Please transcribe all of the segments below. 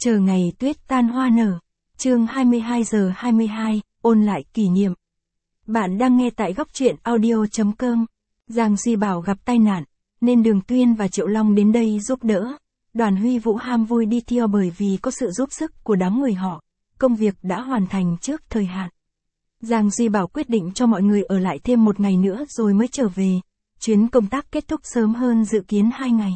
Chờ ngày tuyết tan hoa nở. Chương 22 giờ 22, ôn lại kỷ niệm. Bạn đang nghe tại góc truyện audio.com. Giang Duy Bảo gặp tai nạn, nên Đường Tuyên và Triệu Long đến đây giúp đỡ. Đoàn Huy Vũ ham vui đi theo bởi vì có sự giúp sức của đám người họ, công việc đã hoàn thành trước thời hạn. Giang Duy Bảo quyết định cho mọi người ở lại thêm một ngày nữa rồi mới trở về. Chuyến công tác kết thúc sớm hơn dự kiến 2 ngày.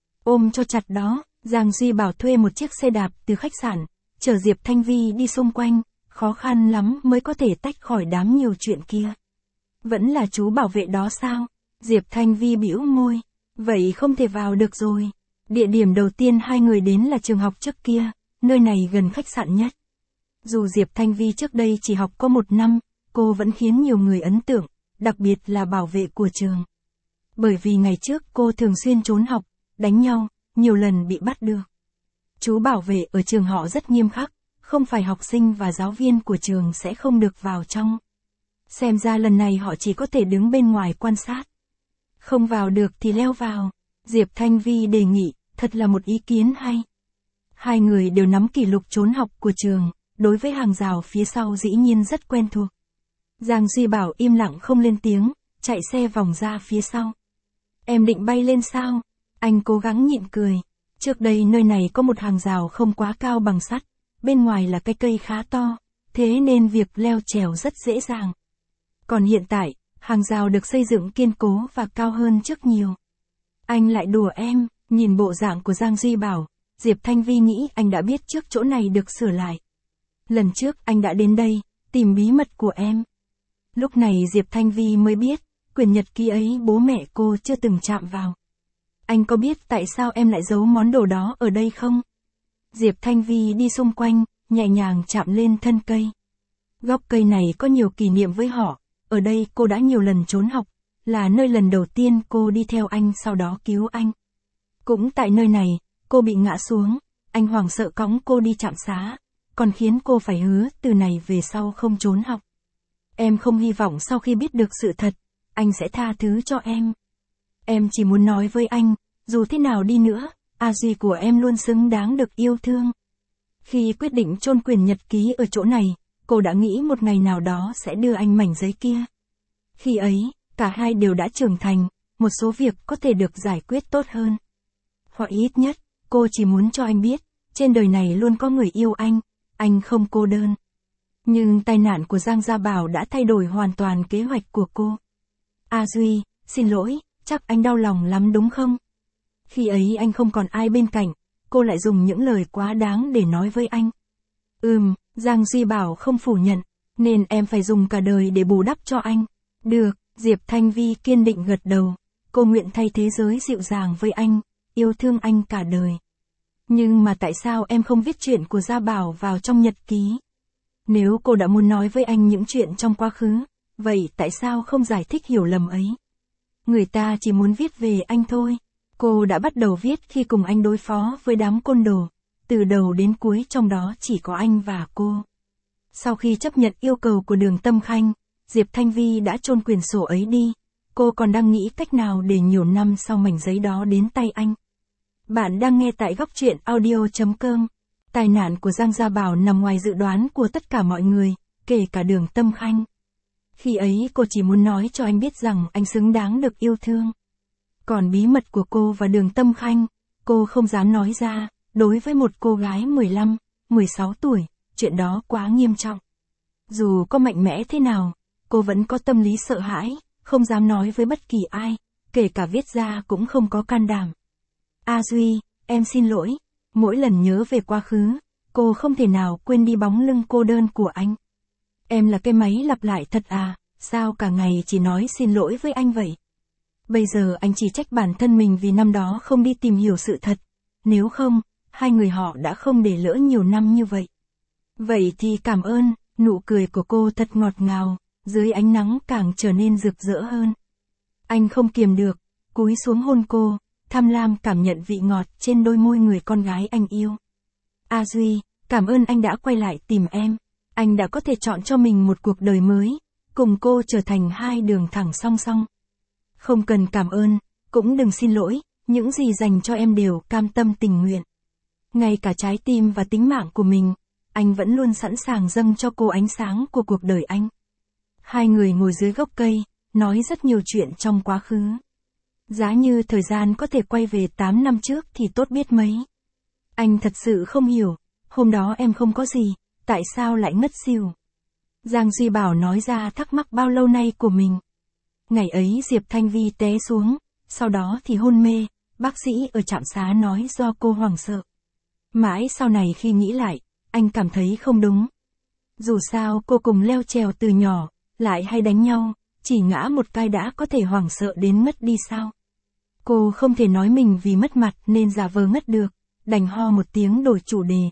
Ôm cho chặt đó, Giang Duy Bảo thuê một chiếc xe đạp từ khách sạn, chở Diệp Thanh Vi đi xung quanh, khó khăn lắm mới có thể tách khỏi đám nhiều chuyện kia. Vẫn là chú bảo vệ đó sao? Diệp Thanh Vi bĩu môi, vậy không thể vào được rồi. Địa điểm đầu tiên hai người đến là trường học trước kia, nơi này gần khách sạn nhất. Dù Diệp Thanh Vi trước đây chỉ học có 1 năm, cô vẫn khiến nhiều người ấn tượng, đặc biệt là bảo vệ của trường. Bởi vì ngày trước cô thường xuyên trốn học, đánh nhau, nhiều lần bị bắt được. Chú bảo vệ ở trường họ rất nghiêm khắc, không phải học sinh và giáo viên của trường sẽ không được vào trong. Xem ra lần này họ chỉ có thể đứng bên ngoài quan sát. Không vào được thì leo vào. Diệp Thanh Vi đề nghị, thật là một ý kiến hay. Hai người đều nắm kỷ lục trốn học của trường, đối với hàng rào phía sau dĩ nhiên rất quen thuộc. Giang Duy Bảo im lặng không lên tiếng, chạy xe vòng ra phía sau. Em định bay lên sao? Anh cố gắng nhịn cười. Trước đây nơi này có một hàng rào không quá cao bằng sắt, bên ngoài là cái cây khá to, thế nên việc leo trèo rất dễ dàng. Còn hiện tại, hàng rào được xây dựng kiên cố và cao hơn trước nhiều. Anh lại đùa em, nhìn bộ dạng của Giang Duy Bảo, Diệp Thanh Vi nghĩ anh đã biết trước chỗ này được sửa lại. Lần trước anh đã đến đây, tìm bí mật của em. Lúc này Diệp Thanh Vi mới biết, quyển nhật ký ấy bố mẹ cô chưa từng chạm vào. Anh có biết tại sao em lại giấu món đồ đó ở đây không? Diệp Thanh Vi đi xung quanh, nhẹ nhàng chạm lên thân cây. Gốc cây này có nhiều kỷ niệm với họ, ở đây cô đã nhiều lần trốn học, là nơi lần đầu tiên cô đi theo anh sau đó cứu anh. Cũng tại nơi này, cô bị ngã xuống, anh hoảng sợ cõng cô đi trạm xá, còn khiến cô phải hứa từ này về sau không trốn học. Em không hy vọng sau khi biết được sự thật, anh sẽ tha thứ cho em. Em chỉ muốn nói với anh, dù thế nào đi nữa, A Duy của em luôn xứng đáng được yêu thương. Khi quyết định chôn quyển nhật ký ở chỗ này, cô đã nghĩ một ngày nào đó sẽ đưa anh mảnh giấy kia. Khi ấy, cả hai đều đã trưởng thành, một số việc có thể được giải quyết tốt hơn. Hoặc ít nhất, cô chỉ muốn cho anh biết, trên đời này luôn có người yêu anh không cô đơn. Nhưng tai nạn của Giang Gia Bảo đã thay đổi hoàn toàn kế hoạch của cô. A Duy, xin lỗi, chắc anh đau lòng lắm đúng không? Khi ấy anh không còn ai bên cạnh, cô lại dùng những lời quá đáng để nói với anh. Giang Duy Bảo không phủ nhận, nên em phải dùng cả đời để bù đắp cho anh. Được, Diệp Thanh Vi kiên định gật đầu, cô nguyện thay thế giới dịu dàng với anh, yêu thương anh cả đời. Nhưng mà tại sao em không viết chuyện của Gia Bảo vào trong nhật ký? Nếu cô đã muốn nói với anh những chuyện trong quá khứ, vậy tại sao không giải thích hiểu lầm ấy? Người ta chỉ muốn viết về anh thôi. Cô đã bắt đầu viết khi cùng anh đối phó với đám côn đồ, từ đầu đến cuối trong đó chỉ có anh và cô. Sau khi chấp nhận yêu cầu của Đường Tâm Khanh, Diệp Thanh Vi đã chôn quyển sổ ấy đi. Cô còn đang nghĩ cách nào để nhiều năm sau mảnh giấy đó đến tay anh. Bạn đang nghe tại góc truyện audio.com. Tai nạn của Giang Gia Bảo nằm ngoài dự đoán của tất cả mọi người, kể cả Đường Tâm Khanh. Khi ấy cô chỉ muốn nói cho anh biết rằng anh xứng đáng được yêu thương. Còn bí mật của cô và Đường Tâm Khanh, cô không dám nói ra, đối với một cô gái 15, 16 tuổi, chuyện đó quá nghiêm trọng. Dù có mạnh mẽ thế nào, cô vẫn có tâm lý sợ hãi, không dám nói với bất kỳ ai, kể cả viết ra cũng không có can đảm. A Duy, em xin lỗi, mỗi lần nhớ về quá khứ, cô không thể nào quên đi bóng lưng cô đơn của anh. Em là cái máy lặp lại thật à, sao cả ngày chỉ nói xin lỗi với anh vậy? Bây giờ anh chỉ trách bản thân mình vì năm đó không đi tìm hiểu sự thật, nếu không, hai người họ đã không để lỡ nhiều năm như vậy. Vậy thì cảm ơn, nụ cười của cô thật ngọt ngào, dưới ánh nắng càng trở nên rực rỡ hơn. Anh không kiềm được, cúi xuống hôn cô, tham lam cảm nhận vị ngọt trên đôi môi người con gái anh yêu. A Duy, cảm ơn anh đã quay lại tìm em, anh đã có thể chọn cho mình một cuộc đời mới, cùng cô trở thành hai đường thẳng song song. Không cần cảm ơn, cũng đừng xin lỗi, những gì dành cho em đều cam tâm tình nguyện. Ngay cả trái tim và tính mạng của mình, anh vẫn luôn sẵn sàng dâng cho cô ánh sáng của cuộc đời anh. Hai người ngồi dưới gốc cây, nói rất nhiều chuyện trong quá khứ. Giá như thời gian có thể quay về 8 năm trước thì tốt biết mấy. Anh thật sự không hiểu, hôm đó em không có gì, tại sao lại ngất xỉu? Giang Duy Bảo nói ra thắc mắc bao lâu nay của mình. Ngày ấy Diệp Thanh Vi té xuống, sau đó thì hôn mê, bác sĩ ở trạm xá nói do cô hoảng sợ. Mãi sau này khi nghĩ lại, anh cảm thấy không đúng. Dù sao cô cùng leo trèo từ nhỏ, lại hay đánh nhau, chỉ ngã một cái đã có thể hoảng sợ đến mất đi sao? Cô không thể nói mình vì mất mặt nên giả vờ ngất được, đành ho một tiếng đổi chủ đề.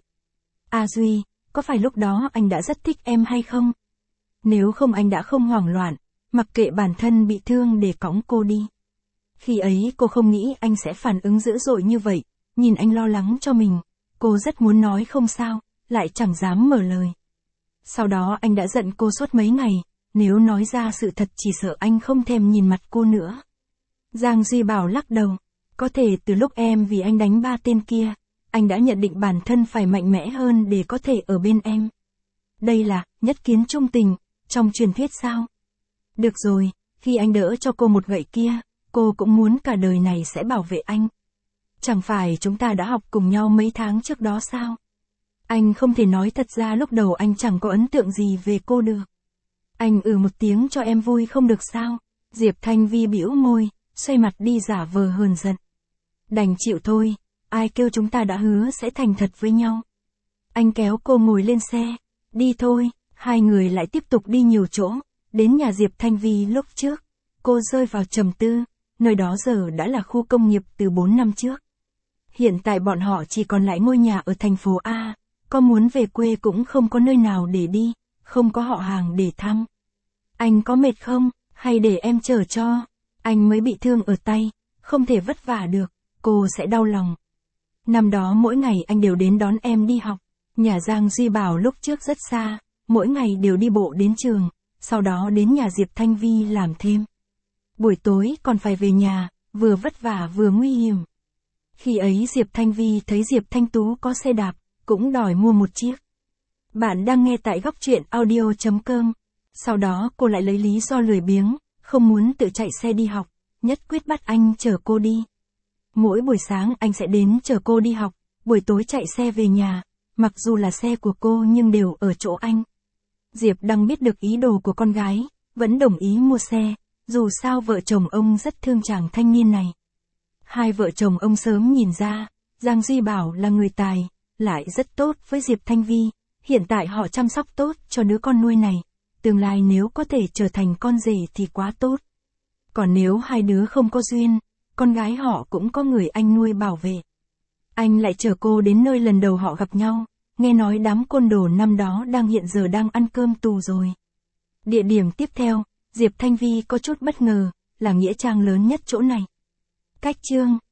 À Duy, có phải lúc đó anh đã rất thích em hay không? Nếu không anh đã không hoảng loạn, mặc kệ bản thân bị thương để cõng cô đi. Khi ấy cô không nghĩ anh sẽ phản ứng dữ dội như vậy, nhìn anh lo lắng cho mình, cô rất muốn nói không sao, lại chẳng dám mở lời. Sau đó anh đã giận cô suốt mấy ngày, nếu nói ra sự thật chỉ sợ anh không thèm nhìn mặt cô nữa. Giang Duy Bảo lắc đầu, có thể từ lúc em vì anh đánh 3 tên kia, anh đã nhận định bản thân phải mạnh mẽ hơn để có thể ở bên em. Đây là nhất kiến trung tình, trong truyền thuyết sao? Được rồi, khi anh đỡ cho cô một gậy kia, cô cũng muốn cả đời này sẽ bảo vệ anh. Chẳng phải chúng ta đã học cùng nhau mấy tháng trước đó sao? Anh không thể nói thật ra lúc đầu anh chẳng có ấn tượng gì về cô được. Anh một tiếng cho em vui không được sao? Diệp Thanh Vi bĩu môi, xoay mặt đi giả vờ hờn giận. Đành chịu thôi, ai kêu chúng ta đã hứa sẽ thành thật với nhau. Anh kéo cô ngồi lên xe, đi thôi, hai người lại tiếp tục đi nhiều chỗ, đến nhà Diệp Thanh Vi lúc trước. Cô rơi vào trầm tư, nơi đó giờ đã là khu công nghiệp từ 4 năm trước. Hiện tại bọn họ chỉ còn lại ngôi nhà ở thành phố A, có muốn về quê cũng không có nơi nào để đi, không có họ hàng để thăm. Anh có mệt không, hay để em chở cho? Anh mới bị thương ở tay, không thể vất vả được, cô sẽ đau lòng. Năm đó mỗi ngày anh đều đến đón em đi học, nhà Giang Duy Bảo lúc trước rất xa, mỗi ngày đều đi bộ đến trường, sau đó đến nhà Diệp Thanh Vi làm thêm. Buổi tối còn phải về nhà, vừa vất vả vừa nguy hiểm. Khi ấy Diệp Thanh Vi thấy Diệp Thanh Tú có xe đạp, cũng đòi mua một chiếc. Bạn đang nghe tại góc truyện audio.com. Sau đó cô lại lấy lý do lười biếng, không muốn tự chạy xe đi học, nhất quyết bắt anh chở cô đi. Mỗi buổi sáng anh sẽ đến chở cô đi học, buổi tối chạy xe về nhà, mặc dù là xe của cô nhưng đều ở chỗ anh. Diệp Đăng biết được ý đồ của con gái, vẫn đồng ý mua xe, dù sao vợ chồng ông rất thương chàng thanh niên này. Hai vợ chồng ông sớm nhìn ra, Giang Duy Bảo là người tài, lại rất tốt với Diệp Thanh Vi, hiện tại họ chăm sóc tốt cho đứa con nuôi này, tương lai nếu có thể trở thành con rể thì quá tốt. Còn nếu hai đứa không có duyên, con gái họ cũng có người anh nuôi bảo vệ. Anh lại chở cô đến nơi lần đầu họ gặp nhau, nghe nói đám côn đồ năm đó hiện giờ đang ăn cơm tù rồi. Địa điểm tiếp theo, Diệp Thanh Vi có chút bất ngờ, là nghĩa trang lớn nhất chỗ này. Cách chương